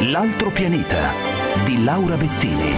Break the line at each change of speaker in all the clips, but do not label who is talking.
L'altro pianeta di Laura Bettini.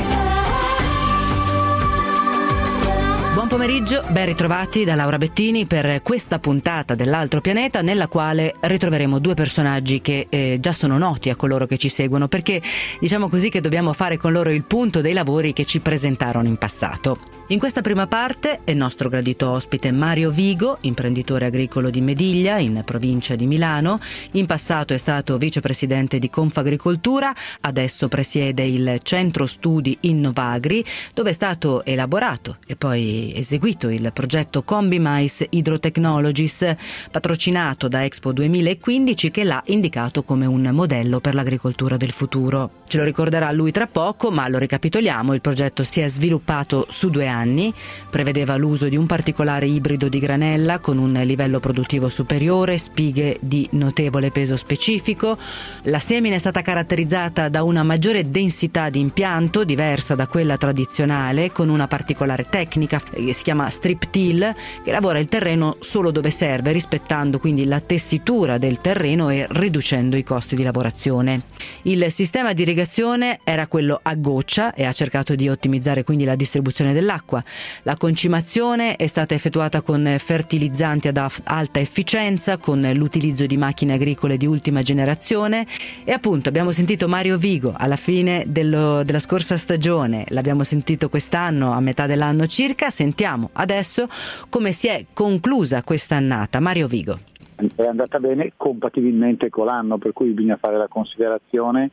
Buon pomeriggio, ben ritrovati da Laura Bettini per questa puntata dell'Altro Pianeta, nella quale ritroveremo due personaggi che già sono noti a coloro che ci seguono, perché diciamo così che dobbiamo fare con loro il punto dei lavori che ci presentarono in passato. In questa prima parte è il nostro gradito ospite Mario Vigo, imprenditore agricolo di Mediglia, in provincia di Milano. In passato è stato vicepresidente di Confagricoltura, adesso presiede il Centro Studi Innovagri, dove è stato elaborato e poi eseguito il progetto Combimais Hydrotechnologies, patrocinato da Expo 2015, che l'ha indicato come un modello per l'agricoltura del futuro. Ce lo ricorderà lui tra poco, ma lo ricapitoliamo: il progetto si è sviluppato su 2 anni, prevedeva l'uso di un particolare ibrido di granella con un livello produttivo superiore, spighe di notevole peso specifico. La semina è stata caratterizzata da una maggiore densità di impianto, diversa da quella tradizionale, con una particolare tecnica che si chiama strip till, che lavora il terreno solo dove serve, rispettando quindi la tessitura del terreno e riducendo i costi di lavorazione. Il sistema di irrigazione era quello a goccia e ha cercato di ottimizzare quindi la distribuzione dell'acqua. La concimazione è stata effettuata con fertilizzanti ad alta efficienza, con l'utilizzo di macchine agricole di ultima generazione. E appunto abbiamo sentito Mario Vigo alla fine della scorsa stagione, l'abbiamo sentito quest'anno a metà dell'anno circa. Sentiamo adesso come si è conclusa quest'annata. Mario Vigo.
È andata bene compatibilmente con l'anno, per cui bisogna fare la considerazione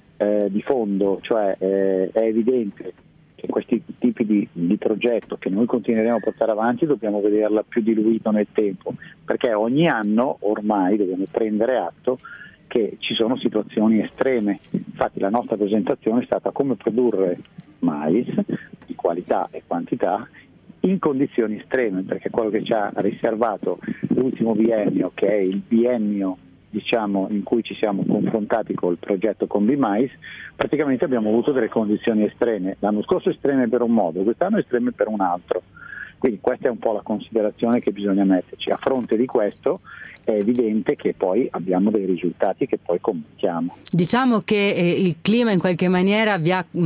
di fondo, cioè è evidente che questi tipi di progetto che noi continueremo a portare avanti dobbiamo vederla più diluito nel tempo, perché ogni anno ormai dobbiamo prendere atto che ci sono situazioni estreme. Infatti la nostra presentazione è stata come produrre mais di qualità e quantità in condizioni estreme, perché quello che ci ha riservato l'ultimo biennio, che è il biennio diciamo in cui ci siamo confrontati col progetto Combimais, praticamente abbiamo avuto delle condizioni estreme. L'anno scorso estreme per un modo, quest'anno estreme per un altro. Quindi questa è un po' la considerazione che bisogna metterci. A fronte di questo è evidente che poi abbiamo dei risultati che poi commentiamo. Diciamo che
il clima in qualche maniera vi ha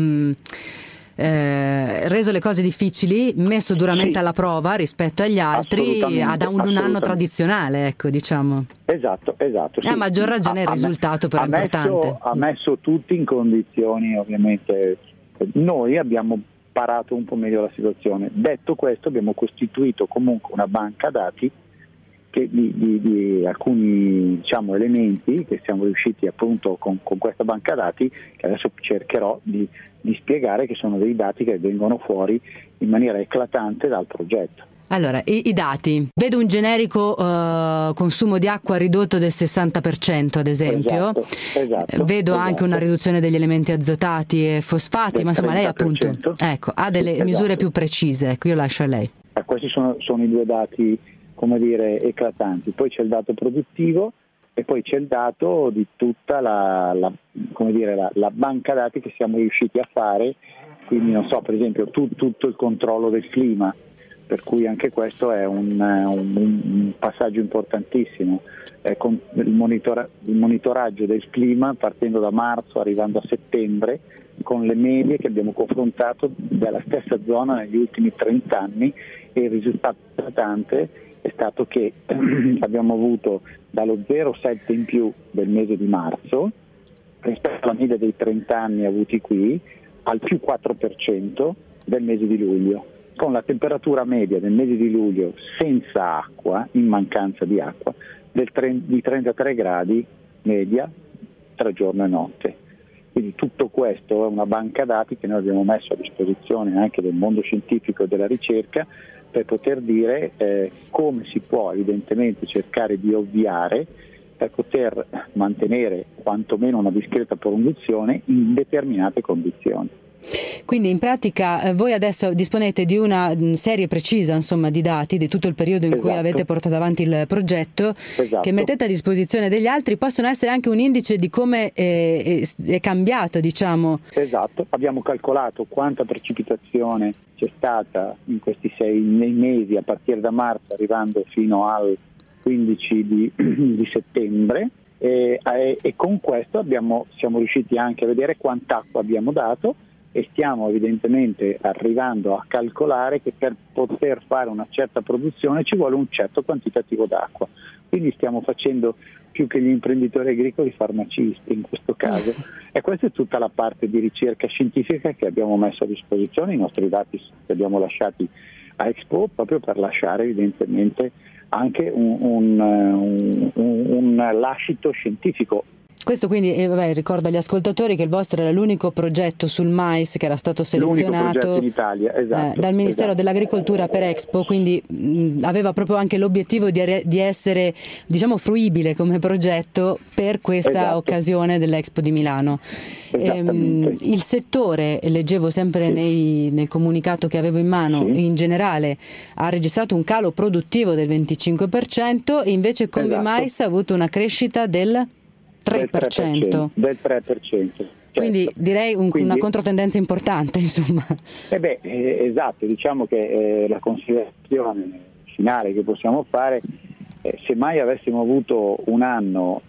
reso le cose difficili, messo duramente alla prova rispetto agli altri ad un anno tradizionale, ecco, diciamo. Esatto.
Sì.
A maggior ragione il risultato però è importante.
Ha messo tutti in condizioni, ovviamente. Noi abbiamo parato un po' meglio la situazione. Detto questo, abbiamo costituito comunque una banca dati di alcuni diciamo elementi che siamo riusciti appunto con questa banca dati, che adesso cercherò di spiegare, che sono dei dati che vengono fuori in maniera eclatante dal progetto.
Allora, i dati. Vedo un generico consumo di acqua ridotto del 60%, ad esempio.
Esatto.
Vedo anche una riduzione degli elementi azotati e fosfati, ma insomma lei appunto ha delle misure più precise. Ecco, io lascio a lei.
Questi sono i due dati, come dire, eclatanti. Poi c'è il dato produttivo e poi c'è il dato di tutta la banca dati che siamo riusciti a fare, quindi non so, per esempio tutto il controllo del clima, per cui anche questo è un passaggio importantissimo, con il monitoraggio del clima partendo da marzo arrivando a settembre, con le medie che abbiamo confrontato della stessa zona negli ultimi 30 anni, e il risultato eclatante è stato che abbiamo avuto dallo 0,7 in più del mese di marzo rispetto alla media dei 30 anni avuti qui, al più 4% del mese di luglio, con la temperatura media del mese di luglio senza acqua, in mancanza di acqua, di 33 gradi media tra giorno e notte. Quindi tutto questo è una banca dati che noi abbiamo messo a disposizione anche del mondo scientifico e della ricerca, per poter dire come si può evidentemente cercare di ovviare per poter mantenere quantomeno una discreta produzione in determinate condizioni.
Quindi in pratica voi adesso disponete di una serie precisa, insomma, di dati di tutto il periodo in cui avete portato avanti il progetto, che mettete a disposizione degli altri. Possono essere anche un indice di come è cambiato, diciamo.
Esatto, abbiamo calcolato quanta precipitazione c'è stata in questi 6 mesi, a partire da marzo arrivando fino al 15 di settembre, e con questo siamo riusciti anche a vedere quant'acqua abbiamo dato, e stiamo evidentemente arrivando a calcolare che per poter fare una certa produzione ci vuole un certo quantitativo d'acqua. Quindi stiamo facendo più che gli imprenditori agricoli farmacisti in questo caso, e questa è tutta la parte di ricerca scientifica che abbiamo messo a disposizione. I nostri dati li abbiamo lasciati a Expo proprio per lasciare evidentemente anche un lascito scientifico.
Questo quindi, ricordo agli ascoltatori che il vostro era l'unico progetto sul mais che era stato selezionato
in Italia, esatto,
dal Ministero dell'Agricoltura per Expo, quindi aveva proprio anche l'obiettivo di essere, diciamo, fruibile come progetto per questa occasione dell'Expo di Milano. Il settore, leggevo sempre nel comunicato che avevo in mano, in generale ha registrato un calo produttivo del 25%, e invece Combimais ha avuto una crescita del 3%.
Del 3%. Certo.
Quindi direi una controtendenza importante, insomma.
Esatto, diciamo che la considerazione finale che possiamo fare, se mai avessimo avuto un anno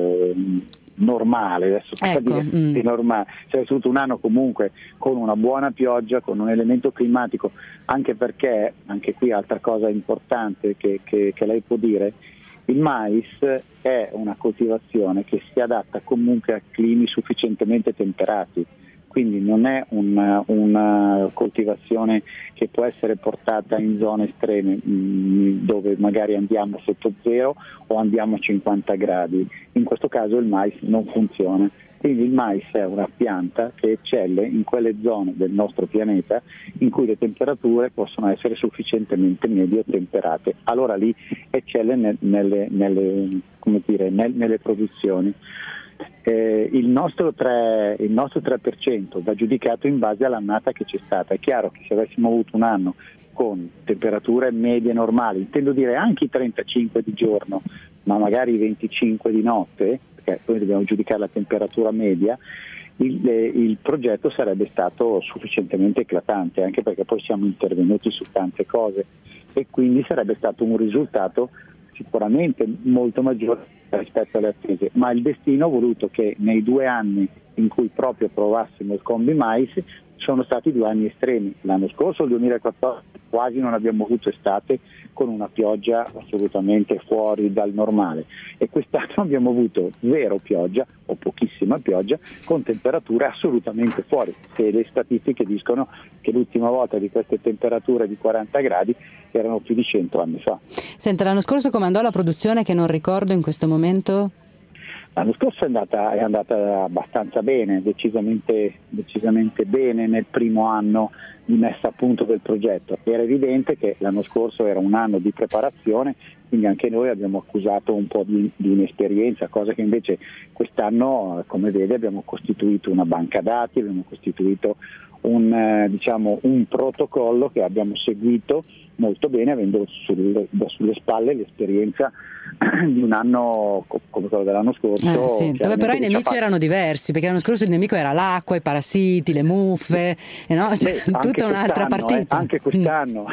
normale, adesso normale, se avessimo avuto un anno comunque con una buona pioggia, con un elemento climatico, anche perché, anche qui altra cosa importante che lei può dire, il mais è una coltivazione che si adatta comunque a climi sufficientemente temperati, quindi non è una coltivazione che può essere portata in zone estreme dove magari andiamo sotto zero o andiamo a 50 gradi. In questo caso il mais non funziona. Quindi il mais è una pianta che eccelle in quelle zone del nostro pianeta in cui le temperature possono essere sufficientemente medio temperate. Allora lì eccelle nelle produzioni. Il nostro 3% va giudicato in base all'annata che c'è stata. È chiaro che se avessimo avuto un anno con temperature medie normali, intendo dire anche i 35 di giorno, ma magari i 25 di notte, perché poi dobbiamo giudicare la temperatura media, il progetto sarebbe stato sufficientemente eclatante, anche perché poi siamo intervenuti su tante cose, e quindi sarebbe stato un risultato sicuramente molto maggiore rispetto alle attese, ma il destino ha voluto che nei 2 anni in cui proprio provassimo il Combimais sono stati 2 anni estremi. L'anno scorso, il 2014, quasi non abbiamo avuto estate con una pioggia assolutamente fuori dal normale, e quest'anno abbiamo avuto zero pioggia o pochissima pioggia con temperature assolutamente fuori, e le statistiche dicono che l'ultima volta di queste temperature di 40 gradi erano più di 100 anni fa.
Senta, l'anno scorso come andò la produzione, che non ricordo in questo momento?
L'anno scorso è andata abbastanza bene, decisamente bene nel primo anno di messa a punto del progetto. Era evidente che l'anno scorso era un anno di preparazione, quindi anche noi abbiamo accusato un po' di inesperienza, cosa che invece quest'anno, come vede, abbiamo costituito una banca dati, abbiamo costituito un protocollo che abbiamo seguito molto bene, avendo sulle spalle l'esperienza di un anno come quello dell'anno scorso,
dove però i nemici erano diversi, perché l'anno scorso il nemico era l'acqua, i parassiti, le muffe, tutta un'altra partita.
Anche quest'anno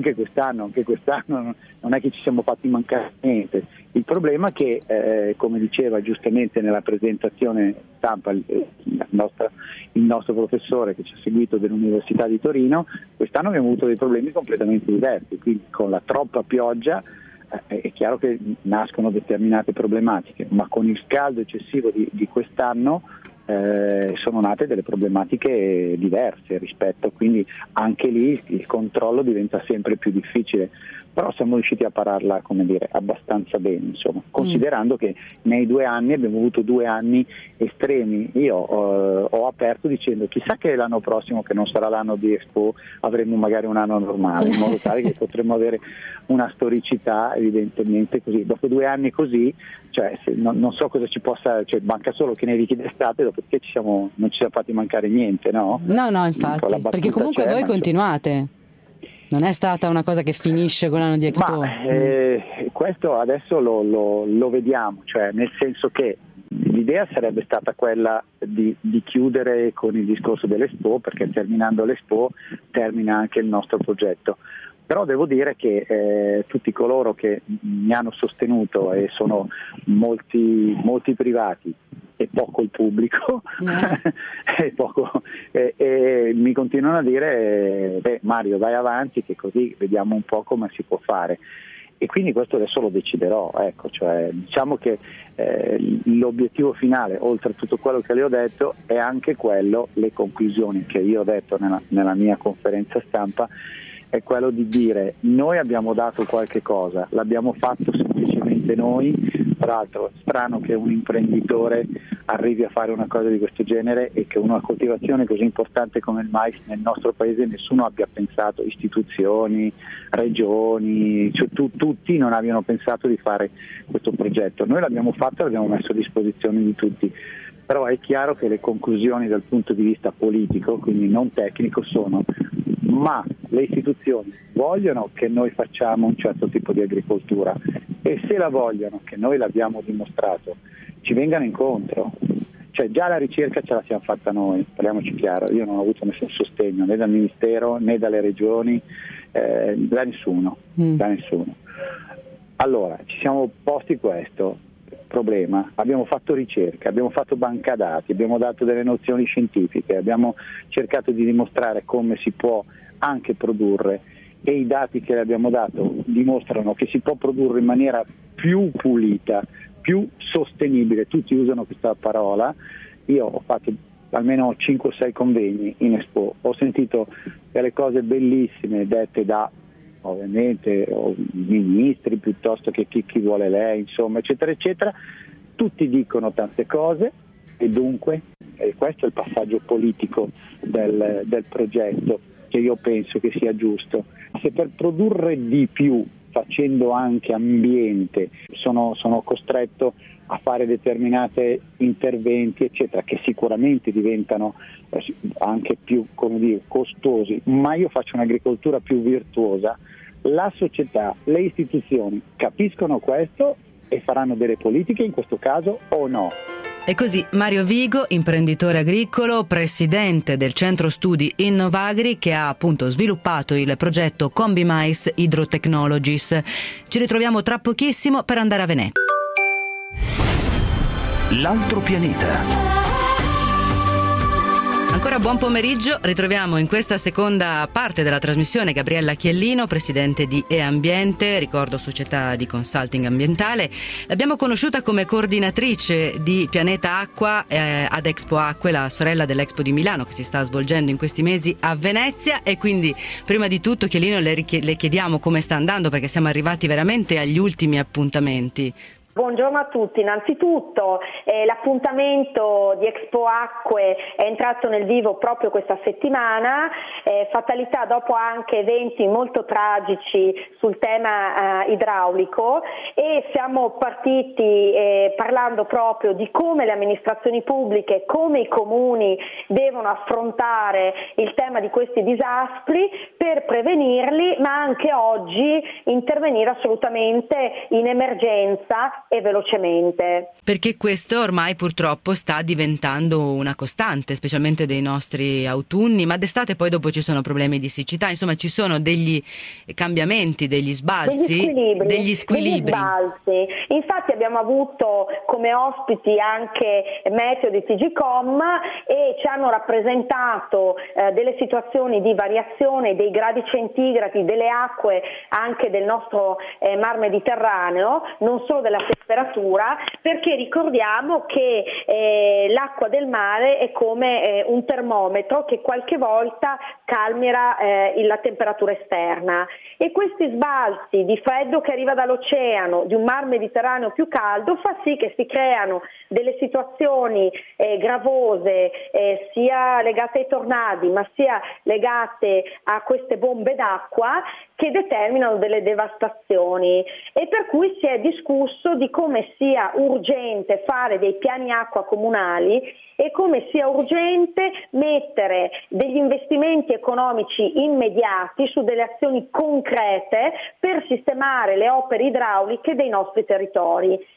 non è che ci siamo fatti mancare niente. Il problema è che, come diceva giustamente nella presentazione stampa il nostro professore che ci ha seguito dell'Università di Torino, quest'anno abbiamo avuto dei problemi completamente diversi, quindi con la troppa pioggia è chiaro che nascono determinate problematiche, ma con il caldo eccessivo di quest'anno sono nate delle problematiche diverse rispetto, quindi anche lì il controllo diventa sempre più difficile. Però siamo riusciti a pararla, abbastanza bene, insomma, considerando che nei 2 anni abbiamo avuto 2 anni estremi. Io ho aperto dicendo chissà che l'anno prossimo, che non sarà l'anno di Expo, avremo magari un anno normale, in modo tale che potremo avere una storicità evidentemente così. Dopo 2 anni così, non so cosa ci possa, manca solo che nevichi d'estate, dopodiché non ci siamo fatti mancare niente, no?
No, infatti, perché comunque voi continuate. Non è stata una cosa che finisce con l'anno di Expo?
Questo adesso lo vediamo, nel senso che l'idea sarebbe stata quella di chiudere con il discorso dell'Expo, perché terminando l'Expo termina anche il nostro progetto. Però devo dire che tutti coloro che mi hanno sostenuto, e sono molti privati e poco il pubblico, e mi continuano a dire Mario, vai avanti che così vediamo un po' come si può fare. E quindi questo adesso lo deciderò, ecco, cioè, diciamo che l'obiettivo finale, oltre a tutto quello che le ho detto, è anche quello, le conclusioni che io ho detto nella mia conferenza stampa, è quello di dire: noi abbiamo dato qualche cosa, l'abbiamo fatto semplicemente noi. Tra l'altro è strano che un imprenditore arrivi a fare una cosa di questo genere e che una coltivazione così importante come il mais nel nostro paese nessuno abbia pensato, istituzioni, regioni, cioè tutti non abbiano pensato di fare questo progetto. Noi l'abbiamo fatto e l'abbiamo messo a disposizione di tutti. Però è chiaro che le conclusioni dal punto di vista politico, quindi non tecnico, sono: ma le istituzioni vogliono che noi facciamo un certo tipo di agricoltura, e se la vogliono, che noi l'abbiamo dimostrato, ci vengano incontro. Cioè già la ricerca ce la siamo fatta noi, parliamoci chiaro, io non ho avuto nessun sostegno né dal Ministero né dalle regioni, da nessuno. Allora ci siamo posti questo problema, abbiamo fatto ricerca, abbiamo fatto banca dati, abbiamo dato delle nozioni scientifiche, abbiamo cercato di dimostrare come si può anche produrre, e i dati che le abbiamo dato dimostrano che si può produrre in maniera più pulita, più sostenibile. Tutti usano questa parola. Io ho fatto almeno 5-6 convegni in Expo, ho sentito delle cose bellissime dette da ovviamente ministri piuttosto che chi vuole lei, insomma, eccetera eccetera. Tutti dicono tante cose, e dunque questo è il passaggio politico del progetto, che io penso che sia giusto. Se per produrre di più, facendo anche ambiente, sono costretto a fare determinati interventi eccetera, che sicuramente diventano anche più, come dire, costosi, ma io faccio un'agricoltura più virtuosa, la società, le istituzioni capiscono questo e faranno delle politiche in questo caso o no?
E così Mario Vigo, imprenditore agricolo, presidente del centro studi Innovagri, che ha appunto sviluppato il progetto Combimais Hydrotechnologies. Ci ritroviamo tra pochissimo per andare a Venezia.
L'altro pianeta.
Ancora buon pomeriggio, ritroviamo in questa seconda parte della trasmissione Gabriella Chiellino, presidente di E-Ambiente, ricordo società di consulting ambientale. L'abbiamo conosciuta come coordinatrice di Pianeta Acqua ad Expo Acque, la sorella dell'Expo di Milano che si sta svolgendo in questi mesi a Venezia, e quindi prima di tutto Chiellino le chiediamo come sta andando, perché siamo arrivati veramente agli ultimi appuntamenti.
Buongiorno a tutti, innanzitutto l'appuntamento di Expo Acque è entrato nel vivo proprio questa settimana, fatalità dopo anche eventi molto tragici sul tema idraulico, e siamo partiti parlando proprio di come le amministrazioni pubbliche, come i comuni devono affrontare il tema di questi disastri per prevenirli, ma anche oggi intervenire assolutamente in emergenza e velocemente.
Perché questo ormai purtroppo sta diventando una costante, specialmente dei nostri autunni, ma d'estate poi dopo ci sono problemi di siccità, insomma ci sono degli cambiamenti, degli sbalzi, degli squilibri.
Infatti abbiamo avuto come ospiti anche Meteo di TGCom e ci hanno rappresentato delle situazioni di variazione dei gradi centigradi delle acque anche del nostro Mar Mediterraneo, non solo della temperatura, perché ricordiamo che l'acqua del mare è come un termometro che qualche volta calmierà la temperatura esterna, e questi sbalzi di freddo che arriva dall'oceano, di un Mar Mediterraneo più caldo, fa sì che si creano delle situazioni gravose sia legate ai tornadi ma sia legate a queste bombe d'acqua che determinano delle devastazioni, e per cui si è discusso di come sia urgente fare dei piani acqua comunali e come sia urgente mettere degli investimenti economici immediati su delle azioni concrete per sistemare le opere idrauliche dei nostri territori.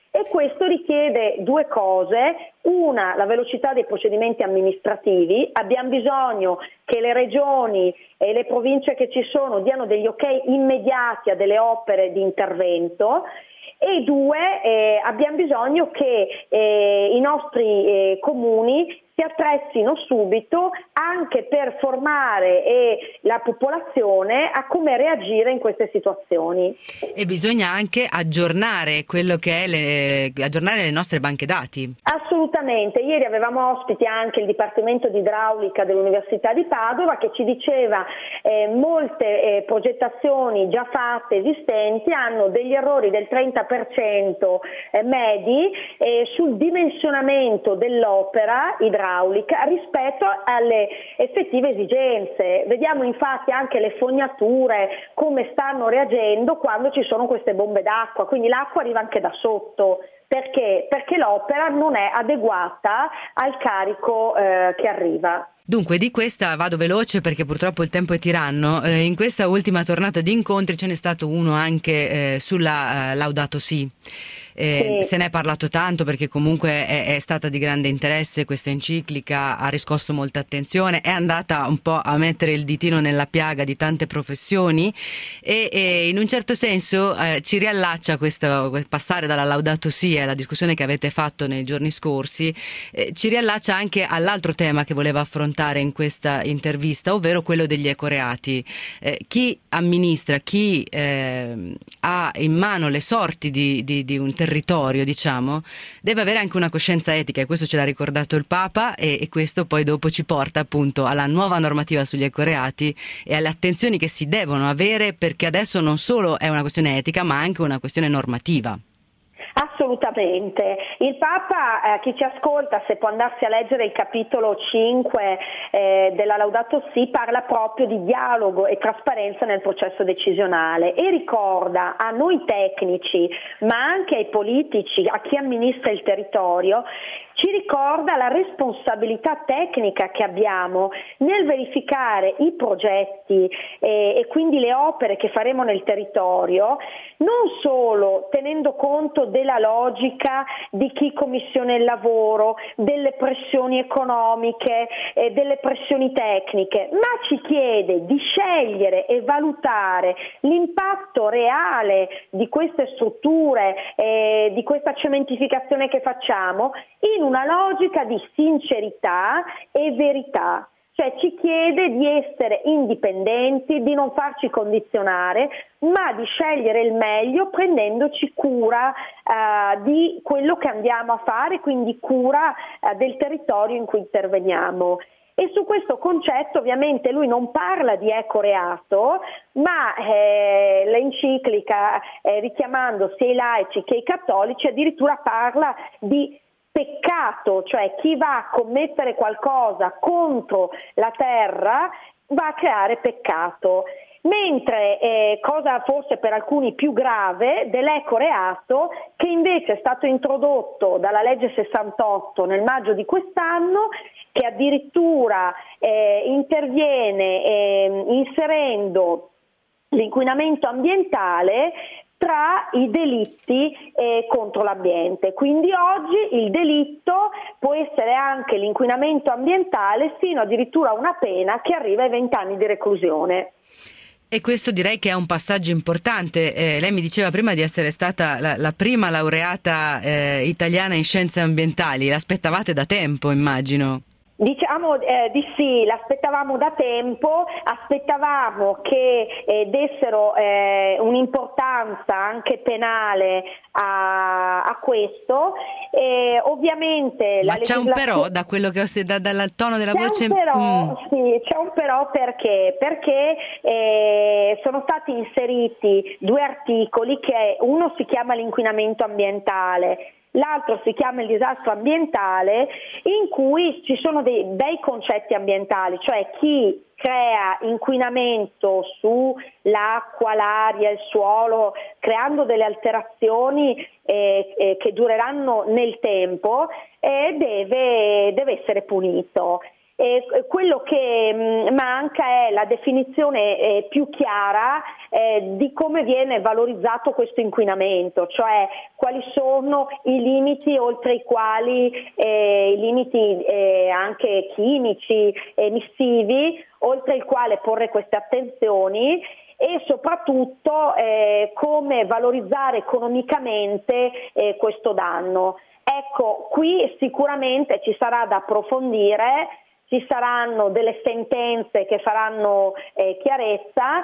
E questo richiede due cose: una, la velocità dei procedimenti amministrativi. Abbiamo bisogno che le regioni e le province che ci sono diano degli ok immediati a delle opere di intervento. E due, abbiamo bisogno che i nostri comuni si attrezzino subito anche per formare la popolazione a come reagire in queste situazioni.
E bisogna anche aggiornare quello che è aggiornare le nostre banche dati.
Assolutamente, ieri avevamo ospiti anche il Dipartimento di Idraulica dell'Università di Padova che ci diceva molte progettazioni già fatte, esistenti, hanno degli errori del 30% medi sul dimensionamento dell'opera idraulica rispetto alle effettive esigenze. Vediamo infatti anche le fognature come stanno reagendo quando ci sono queste bombe d'acqua, quindi l'acqua arriva anche da sotto. Perché? Perché l'opera non è adeguata al carico che arriva.
Dunque, di questa vado veloce perché purtroppo il tempo è tiranno. In questa ultima tornata di incontri ce n'è stato uno anche sulla Laudato Si.
Sì.
Se ne è parlato tanto perché comunque è stata di grande interesse questa enciclica, ha riscosso molta attenzione, è andata un po' a mettere il ditino nella piaga di tante professioni e in un certo senso ci riallaccia questo passare dalla Laudato Si alla discussione che avete fatto nei giorni scorsi, ci riallaccia anche all'altro tema che voleva affrontare in questa intervista, ovvero quello degli ecoreati. Chi amministra, chi ha in mano le sorti di un territorio, diciamo, deve avere anche una coscienza etica, e questo ce l'ha ricordato il Papa, e questo poi dopo ci porta appunto alla nuova normativa sugli ecoreati e alle attenzioni che si devono avere, perché adesso non solo è una questione etica ma anche una questione normativa.
Assolutamente. Il Papa, chi ci ascolta, se può andarsi a leggere il capitolo 5 della Laudato Si, parla proprio di dialogo e trasparenza nel processo decisionale e ricorda a noi tecnici, ma anche ai politici, a chi amministra il territorio, ci ricorda la responsabilità tecnica che abbiamo nel verificare i progetti e quindi le opere che faremo nel territorio, non solo tenendo conto della logica di chi commissiona il lavoro, delle pressioni economiche, delle pressioni tecniche, ma ci chiede di scegliere e valutare l'impatto reale di queste strutture, di questa cementificazione che facciamo, in una logica di sincerità e verità. Cioè ci chiede di essere indipendenti, di non farci condizionare, ma di scegliere il meglio prendendoci cura di quello che andiamo a fare, quindi cura del territorio in cui interveniamo. E su questo concetto ovviamente lui non parla di ecoreato, ma l'enciclica, richiamando sia i laici che i cattolici, addirittura parla di peccato, cioè chi va a commettere qualcosa contro la terra va a creare peccato. Mentre, cosa forse per alcuni più grave, dell'ecoreato, che invece è stato introdotto dalla legge 68 nel maggio di quest'anno, che addirittura interviene inserendo l'inquinamento ambientale tra i delitti contro l'ambiente. Quindi oggi il delitto può essere anche l'inquinamento ambientale, fino addirittura a una pena che arriva ai 20 anni di reclusione.
E questo direi che è un passaggio importante. Lei mi diceva prima di essere stata la prima laureata italiana in scienze ambientali. L'aspettavate da tempo, immagino.
Diciamo di sì, l'aspettavamo da tempo, aspettavamo che dessero un'importanza anche penale a questo. Ovviamente
ma c'è un però, da quello che ho dal tono della voce.
C'è un però, sì, c'è un però perché sono stati inseriti due articoli, che uno si chiama l'inquinamento ambientale, l'altro si chiama il disastro ambientale, in cui ci sono dei concetti ambientali, cioè chi crea inquinamento sull'acqua, l'aria, il suolo, creando delle alterazioni che dureranno nel tempo, deve essere punito. Quello che manca è la definizione più chiara di come viene valorizzato questo inquinamento, cioè quali sono i limiti oltre i quali i limiti anche chimici, emissivi, oltre il quale porre queste attenzioni, e soprattutto come valorizzare economicamente questo danno. Ecco, qui sicuramente ci sarà da approfondire, ci saranno delle sentenze che faranno chiarezza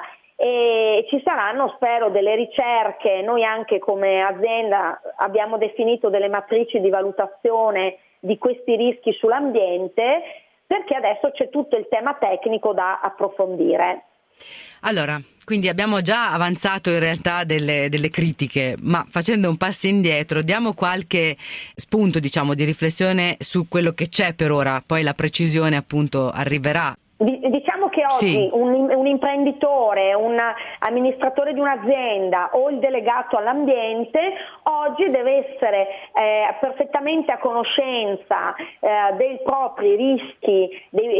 e ci saranno, spero, delle ricerche. Noi anche come azienda abbiamo definito delle matrici di valutazione di questi rischi sull'ambiente, perché adesso c'è tutto il tema tecnico da approfondire.
Allora, quindi abbiamo già avanzato in realtà delle critiche, ma facendo un passo indietro diamo qualche spunto, diciamo, di riflessione su quello che c'è per ora, poi la precisione appunto arriverà.
Diciamo che oggi
sì,
un imprenditore, un amministratore di un'azienda o il delegato all'ambiente oggi deve essere perfettamente a conoscenza dei propri rischi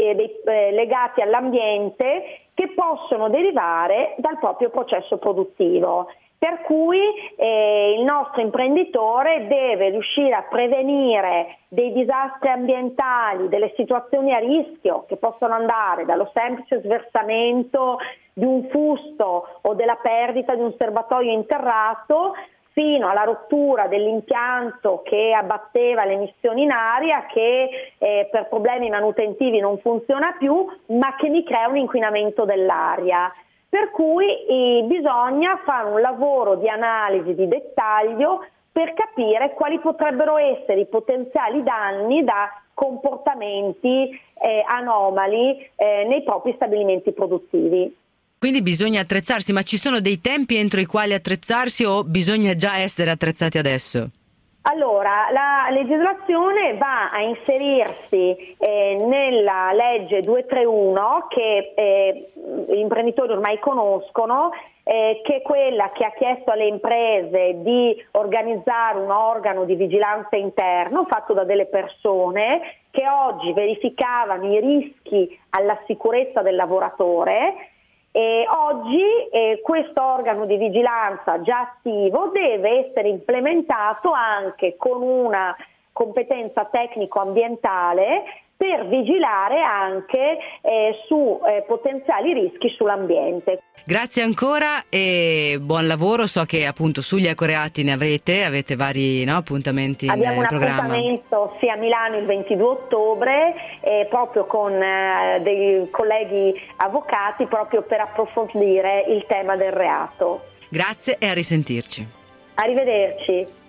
legati all'ambiente che possono derivare dal proprio processo produttivo. Per cui il nostro imprenditore deve riuscire a prevenire dei disastri ambientali, delle situazioni a rischio che possono andare dallo semplice sversamento di un fusto o della perdita di un serbatoio interrato fino alla rottura dell'impianto che abbatteva le emissioni in aria, che per problemi manutentivi non funziona più, ma che mi crea un inquinamento dell'aria. Per cui bisogna fare un lavoro di analisi di dettaglio per capire quali potrebbero essere i potenziali danni da comportamenti anomali nei propri stabilimenti produttivi.
quindi bisogna attrezzarsi, ma ci sono dei tempi entro i quali attrezzarsi o bisogna già essere attrezzati adesso?
Allora, la legislazione va a inserirsi nella legge 231 che gli imprenditori ormai conoscono, che è quella che ha chiesto alle imprese di organizzare un organo di vigilanza interno fatto da delle persone che oggi verificavano i rischi alla sicurezza del lavoratore. E oggi questo organo di vigilanza già attivo deve essere implementato anche con una competenza tecnico-ambientale per vigilare anche su potenziali rischi sull'ambiente.
Grazie ancora e buon lavoro. So che appunto sugli ecoreati ne avete vari appuntamenti
Abbiamo
in programma.
Abbiamo un appuntamento sia a Milano il 22 ottobre proprio con dei colleghi avvocati proprio per approfondire il tema del reato.
Grazie e a risentirci.
Arrivederci.